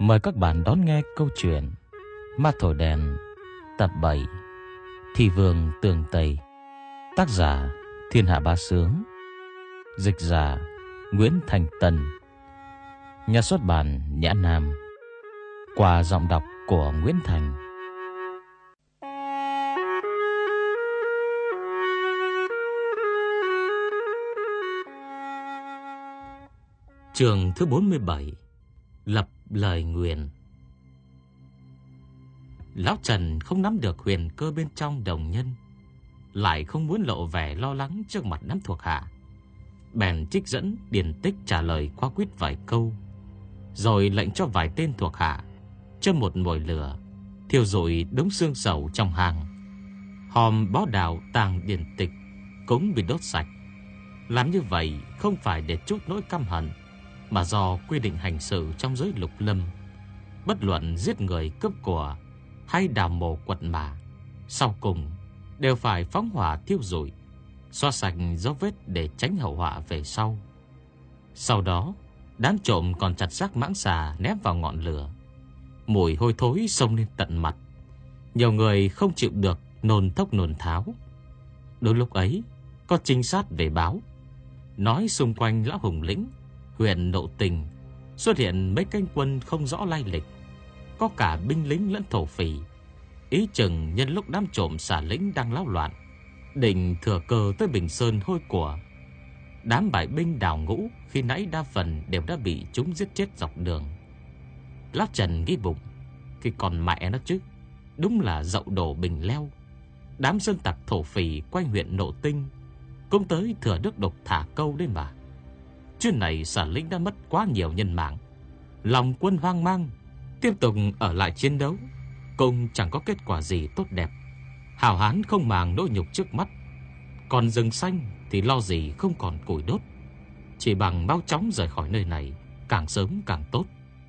Mời các bạn đón nghe câu chuyện Ma Thổi Đèn tập 7 Thị Vương Tường Tây. Tác giả Thiên Hạ Bá Sướng. Dịch giả Nguyễn Thành Tân. Nhà xuất bản Nhã Nam. Qua giọng đọc của Nguyễn Thành. Chương thứ 47. Lập lời nguyền. Lão Trần không nắm được huyền cơ bên trong đồng nhân, lại không muốn lộ vẻ lo lắng trước mặt đám thuộc hạ, bèn trích dẫn điển tích trả lời quá quýt vài câu, rồi lệnh cho vài tên thuộc hạ châm một mồi lửa thiêu rụi đống xương sầu trong hang. Hòm bó đào tàng điển tịch cũng bị đốt sạch. Làm như vậy không phải để trút nỗi căm hận, mà do quy định hành xử trong giới lục lâm, bất luận giết người cướp của hay đào mồ quật mả, sau cùng đều phải phóng hỏa thiêu rụi, xóa sạch dấu vết để tránh hậu họa về sau. Sau đó, đám trộm còn chặt xác mãng xà ném vào ngọn lửa. Mùi hôi thối xông lên tận mặt. Nhiều người không chịu được, nôn thốc nôn tháo. Đôi lúc ấy, có trinh sát về báo, nói xung quanh Lão Hùng Lĩnh, huyện Nộ Tình xuất hiện mấy cánh quân không rõ lai lịch, có cả binh lính lẫn thổ phỉ. Ý chừng nhân lúc đám trộm xả lính đang láo loạn, định thừa cơ tới Bình Sơn hôi của. Đám bại binh đào ngũ khi nãy đa phần đều đã bị chúng giết chết dọc đường. Lão Trần nghĩ bụng, cái con mẹ nó chứ, đúng là dậu đổ bình leo. Đám dân tặc thổ phỉ quanh huyện Nộ Tinh cũng tới thừa nước độc thả câu đấy mà. Chuyến này xả lính đã mất quá nhiều nhân mạng, lòng quân hoang mang, tiếp tục ở lại chiến đấu cũng chẳng có kết quả gì tốt đẹp. Hào hán không màng nỗi nhục trước mắt, còn rừng xanh thì lo gì không còn củi đốt. Chỉ bằng mau chóng rời khỏi nơi này, càng sớm càng tốt.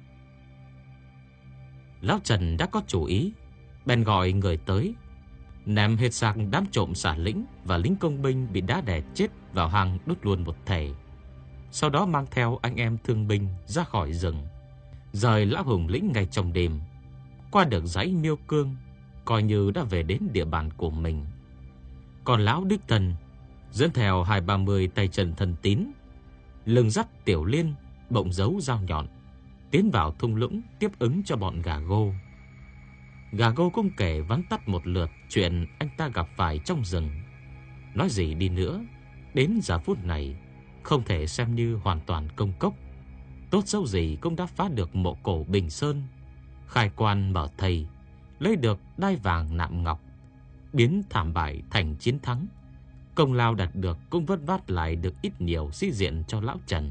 Lão Trần đã có chủ ý, bèn gọi người tới, ném hết xác đám trộm xả lính và lính công binh bị đá đè chết vào hang đốt luôn một thể. Sau đó mang theo anh em thương binh ra khỏi rừng, rời Lão Hùng Lĩnh ngay trong đêm. Qua được dãy Miêu Cương, coi như đã về đến địa bàn của mình. Còn lão đích thân dẫn theo 20-30 tay chân thân tín, lưng dắt Tiểu Liên, bộng giấu dao nhọn, tiến vào thung lũng tiếp ứng cho bọn gà gô. Gà gô cũng kể vắn tắt một lượt chuyện anh ta gặp phải trong rừng. Nói gì đi nữa, đến giờ phút này không thể xem như hoàn toàn công cốc. Tốt xấu gì cũng đã phá được mộ cổ Bình Sơn, khai quan mở thầy, lấy được đai vàng nạm ngọc, biến thảm bại thành chiến thắng. Công lao đạt được cũng vất vát lại được ít nhiều sĩ diện cho Lão Trần.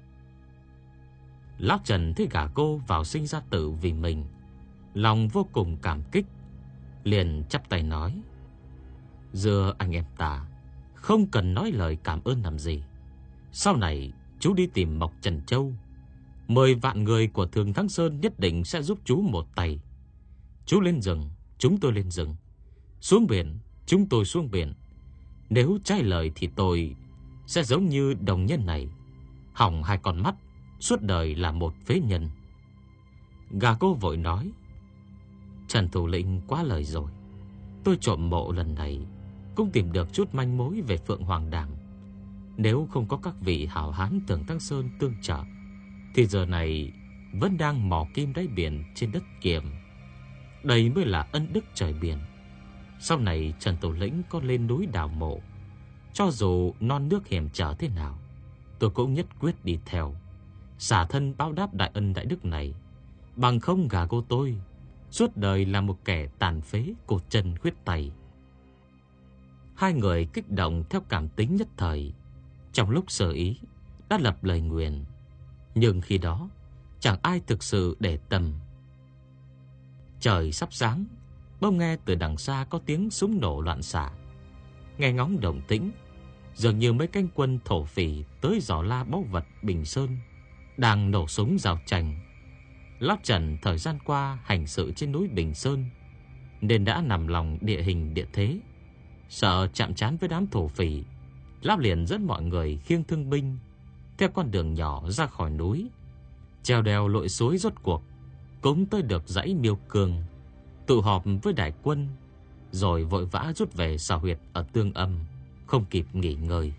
Lão Trần thấy gà cô vào sinh ra tử vì mình, lòng vô cùng cảm kích, liền chắp tay nói: "Giữa anh em ta không cần nói lời cảm ơn làm gì. Sau này chú đi tìm Mộc Trần Châu, 10 vạn người của Thường Thắng Sơn nhất định sẽ giúp chú một tay. Chú lên rừng, chúng tôi lên rừng, xuống biển, chúng tôi xuống biển. Nếu trái lời thì tôi sẽ giống như đồng nhân này, hỏng 2 con mắt, suốt đời là một phế nhân." Gà cô vội nói: "Trần thủ lĩnh quá lời rồi. Tôi trộm mộ lần này cũng tìm được chút manh mối về Phượng Hoàng Đàm. Nếu không có các vị hảo hán Thường Thắng Sơn tương trợ, thì giờ này vẫn đang mò kim đáy biển trên đất Kiềm. Đây mới là ân đức trời biển. Sau này Trần thủ lĩnh có lên núi đào mộ, cho dù non nước hiểm trở thế nào, tôi cũng nhất quyết đi theo, xả thân báo đáp đại ân đại đức này. Bằng không gà cô tôi suốt đời là một kẻ tàn phế, cột chân khuyết tay." Hai người kích động theo cảm tính nhất thời, trong lúc sơ ý đã lập lời nguyền, nhưng khi đó chẳng ai thực sự để tâm. Trời sắp sáng, bỗng nghe từ đằng xa có tiếng súng nổ loạn xạ. Nghe ngóng động tĩnh, dường như mấy cánh quân thổ phỉ tới dò la báu vật Bình Sơn, đang nổ súng giao tranh. Lão Trần thời gian qua hành sự trên núi Bình Sơn, nên đã nằm lòng địa hình địa thế, sợ chạm trán với đám thổ phỉ. Lão liền dẫn mọi người khiêng thương binh theo con đường nhỏ ra khỏi núi, trèo đèo lội suối. Rốt cuộc cũng tới được dãy Miêu Cương, tụ họp với đại quân, rồi vội vã rút về xào huyệt ở Tương Âm, không kịp nghỉ ngơi.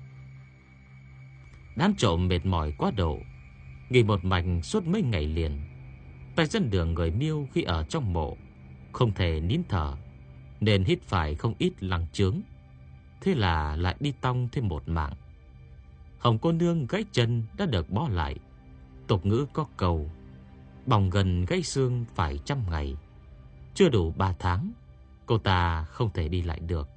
Đám trộm mệt mỏi quá độ, nghỉ một mạch suốt mấy ngày liền. Tay dân đường người Miêu khi ở trong mộ không thể nín thở, nên hít phải không ít lăng chướng. Thế là lại đi tong thêm một mạng. Hồng cô nương gãy chân đã được bó lại. Tục ngữ có câu: bỏng gần gãy xương phải 100 ngày. Chưa đủ 3 tháng, cô ta không thể đi lại được.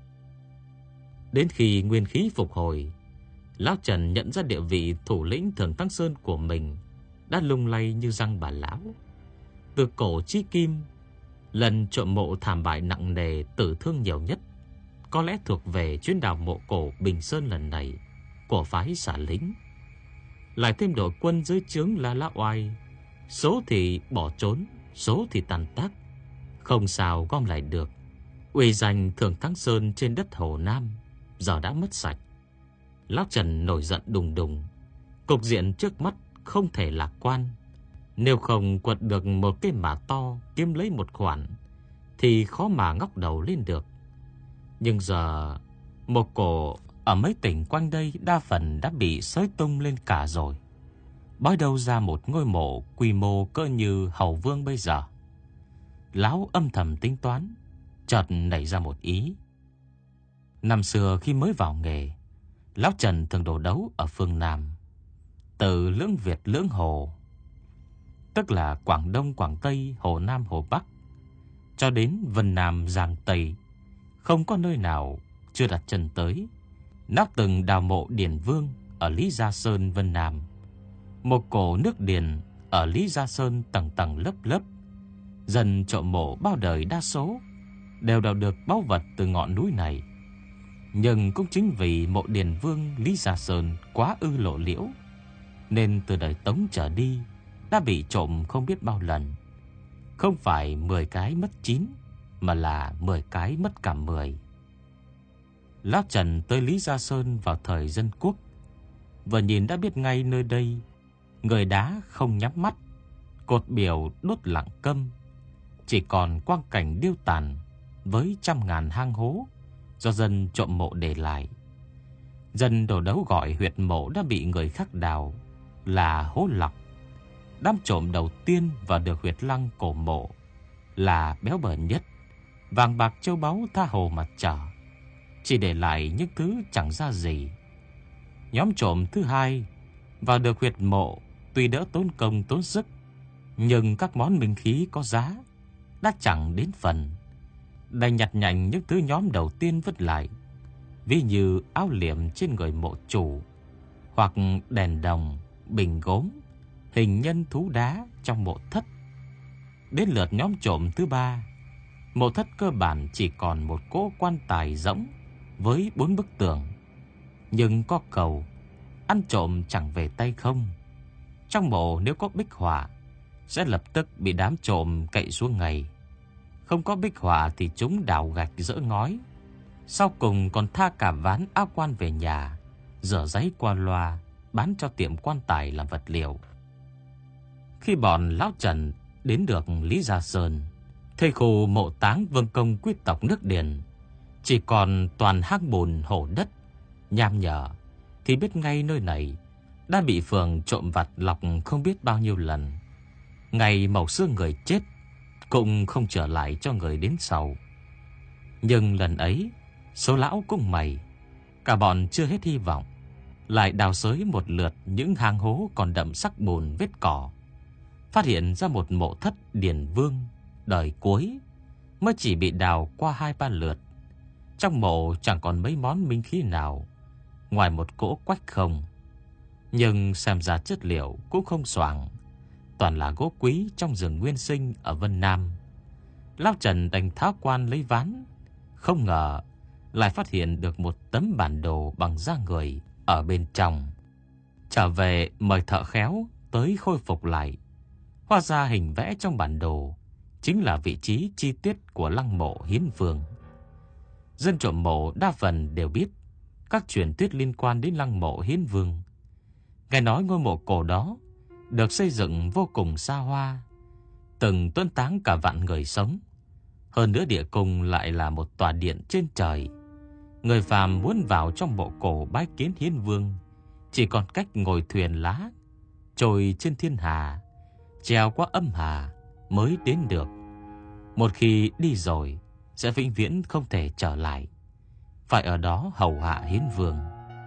Đến khi nguyên khí phục hồi, lão Trần nhận ra địa vị thủ lĩnh Thường Tăng Sơn của mình đã lung lay như răng bà lão. Từ cổ chí kim, lần trộm mộ thảm bại nặng nề, tử thương nhiều nhất có lẽ thuộc về chuyến đào mộ cổ Bình Sơn lần này của phái Xả Lính. Lại thêm đội quân dưới trướng La Lá Oai, số thì bỏ trốn, số thì tàn tác, không sao gom lại được. Uy danh Thường Thắng Sơn trên đất Hồ Nam giờ đã mất sạch. Lão Trần nổi giận đùng đùng. Cục diện trước mắt không thể lạc quan. Nếu không quật được một cái mả to kiếm lấy một khoản thì khó mà ngóc đầu lên được. Nhưng giờ một cổ ở mấy tỉnh quanh đây đa phần đã bị xới tung lên cả rồi. Bói đâu ra một ngôi mộ quy mô cỡ như Hầu Vương bây giờ. Lão âm thầm tính toán, chợt nảy ra một ý. Năm xưa khi mới vào nghề, lão Trần thường đổ đấu ở phương Nam, từ lưỡng Việt lưỡng Hồ, tức là Quảng Đông, Quảng Tây, Hồ Nam, Hồ Bắc, cho đến Vân Nam, Giang Tây, không có nơi nào chưa đặt chân tới. Lão từng đào mộ Điền Vương ở Lý Gia Sơn, Vân Nam, một cổ nước Điền ở Lý Gia Sơn tầng tầng lớp lớp. Dân trộm mộ bao đời đa số đều đào được báu vật từ ngọn núi này. Nhưng cũng chính vì mộ Điền Vương Lý Gia Sơn quá ư lộ liễu, nên từ đời Tống trở đi đã bị trộm không biết bao lần. Không phải 10 cái mất 9, mà là 10 cái mất cả 10. Lão Trần tới Lý Gia Sơn vào thời Dân Quốc, vừa nhìn đã biết ngay nơi đây người đá không nhắm mắt, cột biểu đốt lặng câm, chỉ còn quang cảnh điêu tàn với trăm ngàn hang hố do dân trộm mộ để lại. Dân đổ đấu gọi huyệt mộ đã bị người khác đào là hố lọc. Đám trộm đầu tiên vào được huyệt lăng cổ mộ là béo bở nhất, vàng bạc châu báu tha hồ mà chở, chỉ để lại những thứ chẳng ra gì. Nhóm trộm thứ hai vào được huyệt mộ tuy đỡ tốn công tốn sức, nhưng các món minh khí có giá đã chẳng đến phần, đành nhặt nhạnh những thứ nhóm đầu tiên vứt lại, ví như áo liệm trên người mộ chủ, hoặc đèn đồng, bình gốm, hình nhân thú đá trong mộ thất. Đến lượt nhóm trộm thứ ba, mộ thất cơ bản chỉ còn một cỗ quan tài rỗng với 4 bức tường. Nhưng có cầu, ăn trộm chẳng về tay không. Trong mộ nếu có bích họa sẽ lập tức bị đám trộm cậy xuống ngay. Không có bích họa thì chúng đào gạch dỡ ngói. Sau cùng còn tha cả ván áo quan về nhà, rửa giấy qua loa bán cho tiệm quan tài làm vật liệu. Khi bọn lão Trần đến được Lý Gia Sơn, thấy khu mộ táng vương công quý tộc nước Điền chỉ còn toàn hang bùn hổ đất nham nhở, thì biết ngay nơi này đã bị phường trộm vặt lọc không biết bao nhiêu lần. Ngày màu xương người chết cũng không trở lại cho người đến sau. Nhưng lần ấy số lão cũng mày, cả bọn chưa hết hy vọng, lại đào xới một lượt những hang hố còn đậm sắc bùn vết cỏ, phát hiện ra một mộ thất Điền Vương đời cuối mới chỉ bị đào qua 2-3 lượt. Trong mộ chẳng còn mấy món minh khí nào ngoài một cỗ quách không. Nhưng xem ra chất liệu cũng không xoàng, toàn là gỗ quý trong rừng nguyên sinh ở Vân Nam. Lão Trần đành tháo quan lấy ván, không ngờ lại phát hiện được một tấm bản đồ bằng da người ở bên trong. Trở về mời thợ khéo tới khôi phục lại. Hóa ra hình vẽ trong bản đồ chính là vị trí chi tiết của lăng mộ Hiến Vương. Dân trộm mộ đa phần đều biết các truyền thuyết liên quan đến lăng mộ Hiến Vương. Nghe nói ngôi mộ cổ đó được xây dựng vô cùng xa hoa, từng tuân táng cả vạn người sống. Hơn nữa địa cung lại là một tòa điện trên trời. Người phàm muốn vào trong mộ cổ bái kiến Hiến Vương, chỉ còn cách ngồi thuyền lá, trôi trên thiên hà, treo qua âm hà mới đến được. Một khi đi rồi, sẽ vĩnh viễn không thể trở lại, phải ở đó hầu hạ Hiến Vương.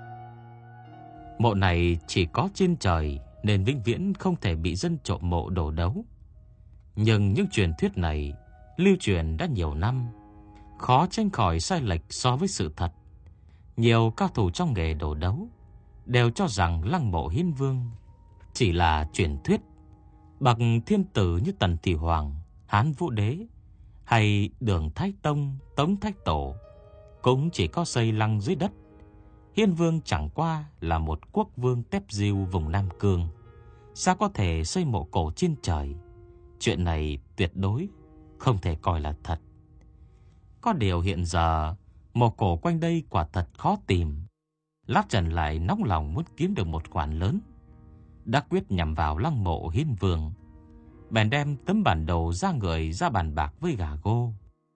Mộ này chỉ có trên trời nên vĩnh viễn không thể bị dân trộm mộ đổ đấu. Nhưng những truyền thuyết này lưu truyền đã nhiều năm, khó tránh khỏi sai lệch so với sự thật. Nhiều cao thủ trong nghề đổ đấu đều cho rằng lăng mộ Hiến Vương chỉ là truyền thuyết. Bậc thiên tử như Tần Thủy Hoàng, Hán Vũ Đế hay Đường Thái Tông, Tống Thái Tổ cũng chỉ có xây lăng dưới đất. Hiến Vương chẳng qua là một quốc vương tép diêu vùng Nam Cương, sao có thể xây mộ cổ trên trời? Chuyện này tuyệt đối không thể coi là thật. Có điều hiện giờ mộ cổ quanh đây quả thật khó tìm. Lão Trần lại nóng lòng muốn kiếm được một khoản lớn, đã quyết nhằm vào lăng mộ Hiến Vương. Bèn đem tấm bản đồ ra người ra bàn bạc với Gà Gô.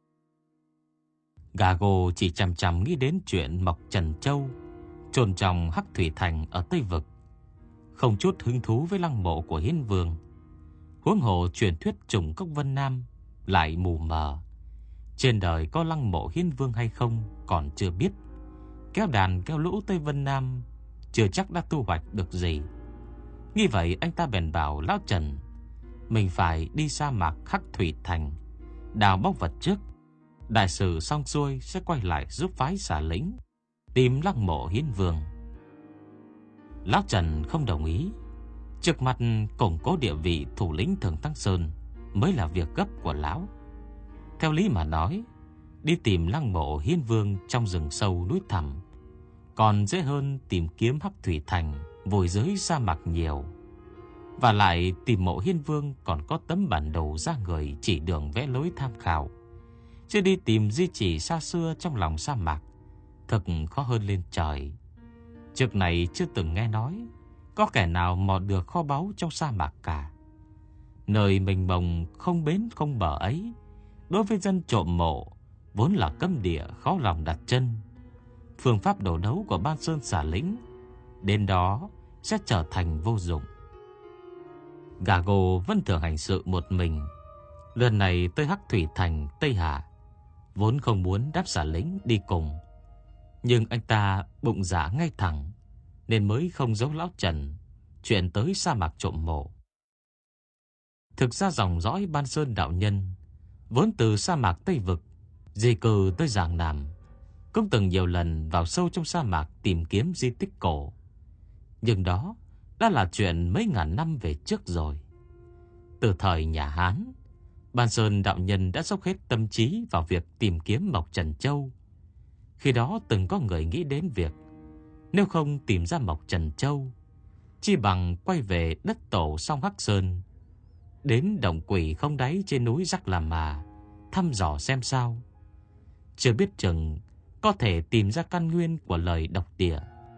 Gà Gô chỉ chằm chằm nghĩ đến chuyện Mộc Trần Châu chôn trong Hắc Thủy Thành ở Tây Vực, không chút hứng thú với lăng mộ của Hiến Vương. Huống hồ truyền thuyết Trùng Cốc Vân Nam lại mù mờ, trên đời có lăng mộ Hiến Vương hay không còn chưa biết. Kéo đàn kéo lũ Tây Vân Nam chưa chắc đã thu hoạch được gì. Nghĩ vậy anh ta bèn bảo Lão Trần mình phải đi sa mạc Hắc Thủy Thành đào bóc vật trước. Đại sự xong xuôi sẽ quay lại giúp phái Xà Lĩnh tìm lăng mộ Hiến Vương. Lão Trần không đồng ý. Trước mặt củng cố địa vị thủ lĩnh Thường Tăng Sơn mới là việc gấp của lão. Theo lý mà nói, đi tìm lăng mộ Hiến Vương trong rừng sâu núi thẳm còn dễ hơn tìm kiếm Hắc Thủy Thành vùi dưới sa mạc nhiều. Và lại tìm mộ Hiến Vương còn có tấm bản đồ ra người chỉ đường vẽ lối tham khảo, chứ đi tìm di chỉ xa xưa trong lòng sa mạc thật khó hơn lên trời. Trước này chưa từng nghe nói có kẻ nào mò được kho báu trong sa mạc cả. Nơi mênh mông không bến không bờ ấy, đối với dân trộm mộ vốn là cấm địa khó lòng đặt chân. Phương pháp đổ đấu của Ban Sơn Xà Lĩnh đến đó sẽ trở thành vô dụng. Gà Gô vẫn thường hành sự một mình. Lần này tới Hắc Thủy Thành Tây Hà, vốn không muốn đáp Xà Lĩnh đi cùng, nhưng anh ta bụng dạ ngay thẳng nên mới không giấu Lão Trần chuyện tới sa mạc trộm mộ. Thực ra dòng dõi Ban Sơn đạo nhân vốn từ sa mạc Tây Vực di cư tới Giang Nam, cũng từng nhiều lần vào sâu trong sa mạc tìm kiếm di tích cổ. Nhưng đó đã là chuyện mấy ngàn năm về trước rồi. Từ thời nhà Hán, Ban Sơn đạo nhân đã dốc hết tâm trí vào việc tìm kiếm Mộc Trần Châu. Khi đó từng có người nghĩ đến việc nếu không tìm ra Mộc Trần Châu, chi bằng quay về đất tổ sông Hắc Sơn, đến động quỷ không đáy trên núi Rắc Làm Mà thăm dò xem sao. Chưa biết chừng có thể tìm ra căn nguyên của lời độc địa.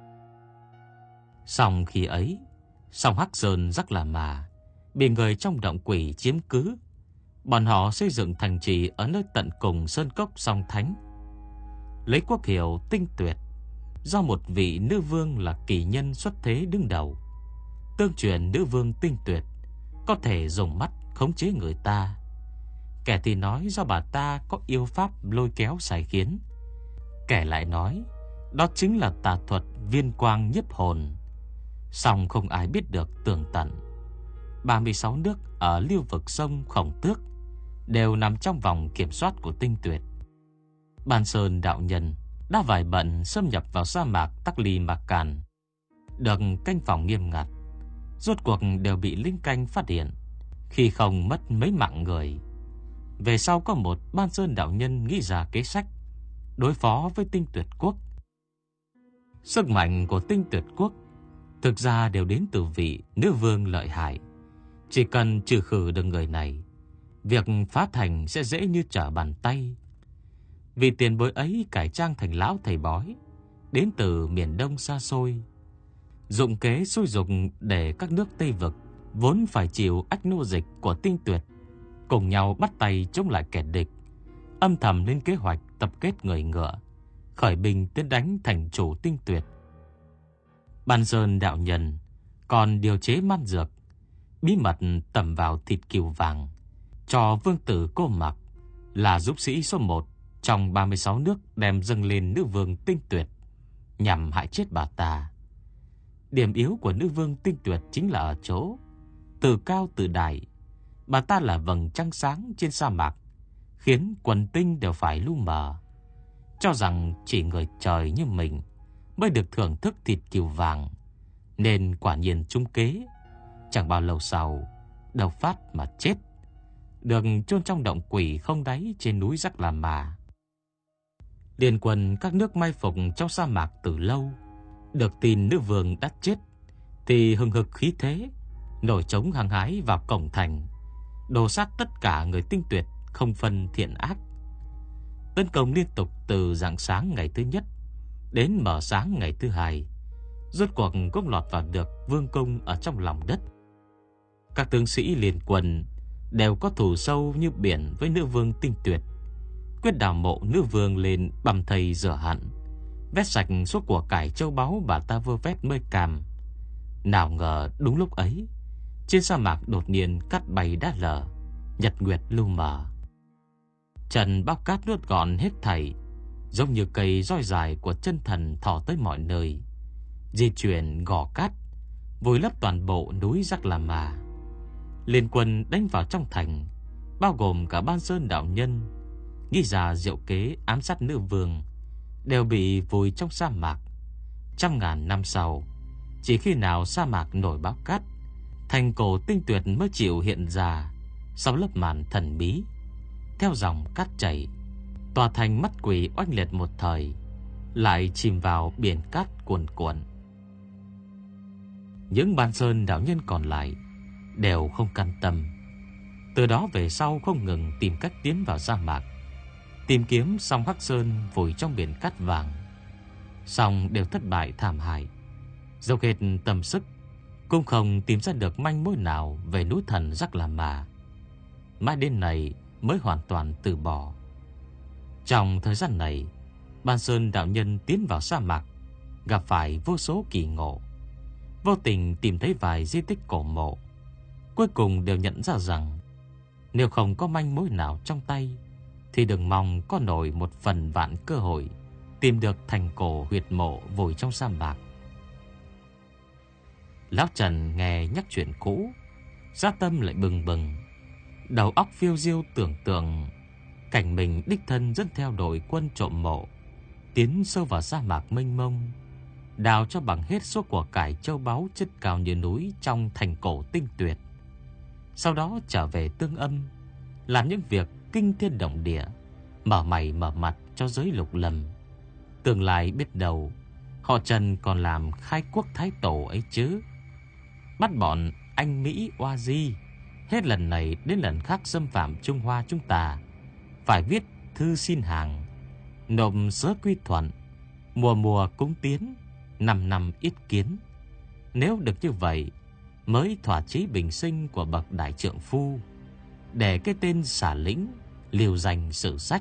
Song khi ấy, sông Hắc Sơn Rắc Làm Mà bị người trong động quỷ chiếm cứ. Bọn họ xây dựng thành trì ở nơi tận cùng sơn cốc song Thánh, lấy quốc hiệu Tinh Tuyệt, do một vị nữ vương là kỳ nhân xuất thế đứng đầu. Tương truyền nữ vương Tinh Tuyệt có thể dùng mắt khống chế người ta. Kẻ thì nói do bà ta có yêu pháp lôi kéo sai khiến, kẻ lại nói đó chính là tà thuật viên quang nhiếp hồn. Song không ai biết được tường tận. 36 nước ở lưu vực sông Khổng Tước đều nằm trong vòng kiểm soát của Tinh Tuyệt. Ban Sơn đạo nhân đã vài bận xâm nhập vào sa mạc Tắc Ly Mạc Càn, được canh phòng nghiêm ngặt, rốt cuộc đều bị lính canh phát hiện, khi không mất mấy mạng người. Về sau có một Ban Sơn đạo nhân nghĩ ra kế sách đối phó với Tinh Tuyệt Quốc. Sức mạnh của Tinh Tuyệt Quốc thực ra đều đến từ vị nữ vương lợi hại. Chỉ cần trừ khử được người này, việc phá thành sẽ dễ như trở bàn tay. Vì tiền bối ấy cải trang thành lão thầy bói đến từ miền Đông xa xôi, dụng kế xúi dục để các nước Tây Vực vốn phải chịu ách nô dịch của Tinh Tuyệt cùng nhau bắt tay chống lại kẻ địch, âm thầm lên kế hoạch tập kết người ngựa, khởi binh tiến đánh thành chủ Tinh Tuyệt. Ban Sơn đạo nhân còn điều chế man dược, bí mật tẩm vào thịt cừu vàng, cho vương tử Cô Mặc là dũng sĩ số 1 trong 36 nước đem dâng lên nữ vương Tinh Tuyệt, nhằm hại chết bà ta. Điểm yếu của nữ vương Tinh Tuyệt chính là ở chỗ từ cao từ đại, bà ta là vầng trăng sáng trên sa mạc, khiến quần tinh đều phải lu mờ, cho rằng chỉ người trời như mình mới được thưởng thức thịt cừu vàng, nên quả nhiên trúng kế. Chẳng bao lâu sau, độc phát mà chết, được chôn trong động quỷ không đáy trên núi Rắc La Mà. Liên quân các nước mai phục trong sa mạc từ lâu, được tin nữ vương đã chết thì hừng hực khí thế, nổi trống hăng hái vào cổng thành, đồ sát tất cả người Tinh Tuyệt không phân thiện ác. Tấn công liên tục từ rạng sáng ngày thứ nhất đến mở sáng ngày thứ hai, rốt cuộc cũng lọt vào được vương cung ở trong lòng đất. Các tướng sĩ liên quân đều có thù sâu như biển với nữ vương Tinh Tuyệt, quyết đào mộ nữ vương lên bầm thây rửa hận, vét sạch số của cải châu báu bà ta vơ vét mới cam. Nào ngờ đúng lúc ấy, trên sa mạc đột nhiên cát bay đá lở, nhật nguyệt lu mờ. Trần bao cát nuốt gọn hết thảy, giống như cây roi dài của chân thần thò tới mọi nơi, di chuyển gò cát, vùi lấp toàn bộ núi Rắc La Mà. Liên quân đánh vào trong thành, bao gồm cả Ban Sơn đạo nhân, nghĩ ra diệu kế ám sát nữ vương, đều bị vùi trong sa mạc. Trăm ngàn năm sau, chỉ khi nào sa mạc nổi bão cát, thành cổ Tinh Tuyệt mới chịu hiện ra sau lớp màn thần bí. Theo dòng cát chảy, tòa thành mắt quỷ oanh liệt một thời, lại chìm vào biển cát cuồn cuộn. Những Ban Sơn đạo nhân còn lại đều không can tâm, từ đó về sau không ngừng tìm cách tiến vào sa mạc, tìm kiếm song Hắc Sơn vùi trong biển cát vàng, song đều thất bại thảm hại. Dốc hết tâm sức cũng không tìm ra được manh mối nào về núi thần Rắc La Mà. Mãi đến này mới hoàn toàn từ bỏ. Trong thời gian này, Ban Sơn đạo nhân tiến vào sa mạc, gặp phải vô số kỳ ngộ, vô tình tìm thấy vài di tích cổ mộ. Cuối cùng đều nhận ra rằng nếu không có manh mối nào trong tay thì đừng mong có nổi một phần vạn cơ hội tìm được thành cổ huyệt mộ vùi trong sa mạc. Lão Trần nghe nhắc chuyện cũ, giá tâm lại bừng bừng, đầu óc phiêu diêu tưởng tượng cảnh mình đích thân dẫn theo đội quân trộm mộ, tiến sâu vào sa mạc mênh mông, đào cho bằng hết số của cải châu báu chất cao như núi trong thành cổ Tinh Tuyệt. Sau đó trở về Tương Âm, làm những việc kinh thiên động địa, mở mày mở mặt cho giới lục lâm. Tương lai biết đâu họ Trần còn làm khai quốc thái tổ ấy chứ. Bắt bọn Anh Mỹ oa di, hết lần này đến lần khác xâm phạm Trung Hoa chúng ta, phải viết thư xin hàng, nộp sớ quy thuận, mùa mùa cúng tiến, năm năm ít kiến. Nếu được như vậy mới thỏa chí bình sinh của bậc đại trượng phu, để cái tên xả lĩnh liều danh sử sách.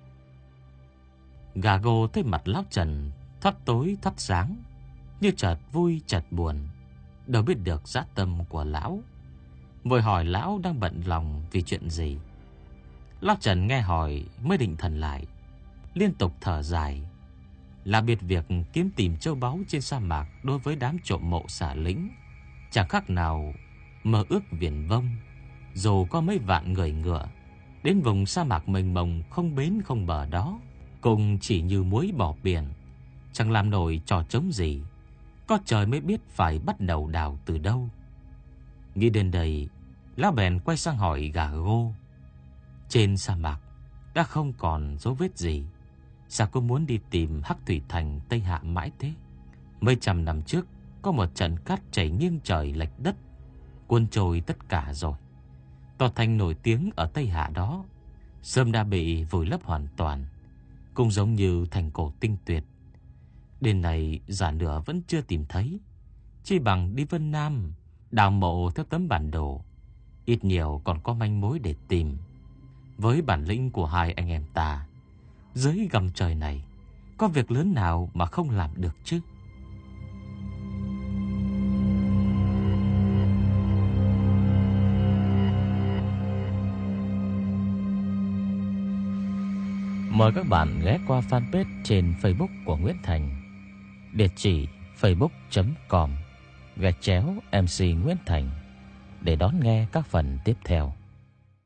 Gà gô thấy mặt lão Trần thoát tối thoát sáng, như chợt vui chợt buồn, đâu biết được dã tâm của lão, vội hỏi lão đang bận lòng vì chuyện gì. Lão Trần nghe hỏi mới định thần lại, liên tục thở dài. Là biệt việc kiếm tìm châu báu trên sa mạc đối với đám trộm mộ xả lĩnh chẳng khác nào mơ ước viển vông. Dù có mấy vạn người ngựa đến vùng sa mạc mênh mông không bến không bờ đó, cùng chỉ như muối bỏ biển, chẳng làm nổi trò trống gì. Có trời mới biết phải bắt đầu đào từ đâu. Nghĩ đến đây, lão bèn quay sang hỏi gà gô. Trên sa mạc đã không còn dấu vết gì, sao cô muốn đi tìm Hắc Thủy Thành Tây Hạ mãi thế? Mấy trăm năm trước có một trận cát chảy nghiêng trời lệch đất, cuốn trôi tất cả rồi. Tòa thành nổi tiếng ở Tây Hạ đó sớm đã bị vùi lấp hoàn toàn, cũng giống như thành cổ Tinh Tuyệt. Đến này giả nửa vẫn chưa tìm thấy, chi bằng đi Vân Nam đào mộ theo tấm bản đồ, ít nhiều còn có manh mối để tìm. Với bản lĩnh của hai anh em ta, dưới gầm trời này có việc lớn nào mà không làm được chứ? Mời các bạn ghé qua fanpage trên Facebook của Nguyễn Thành, địa chỉ facebook.com/MC Nguyễn Thành để đón nghe các phần tiếp theo.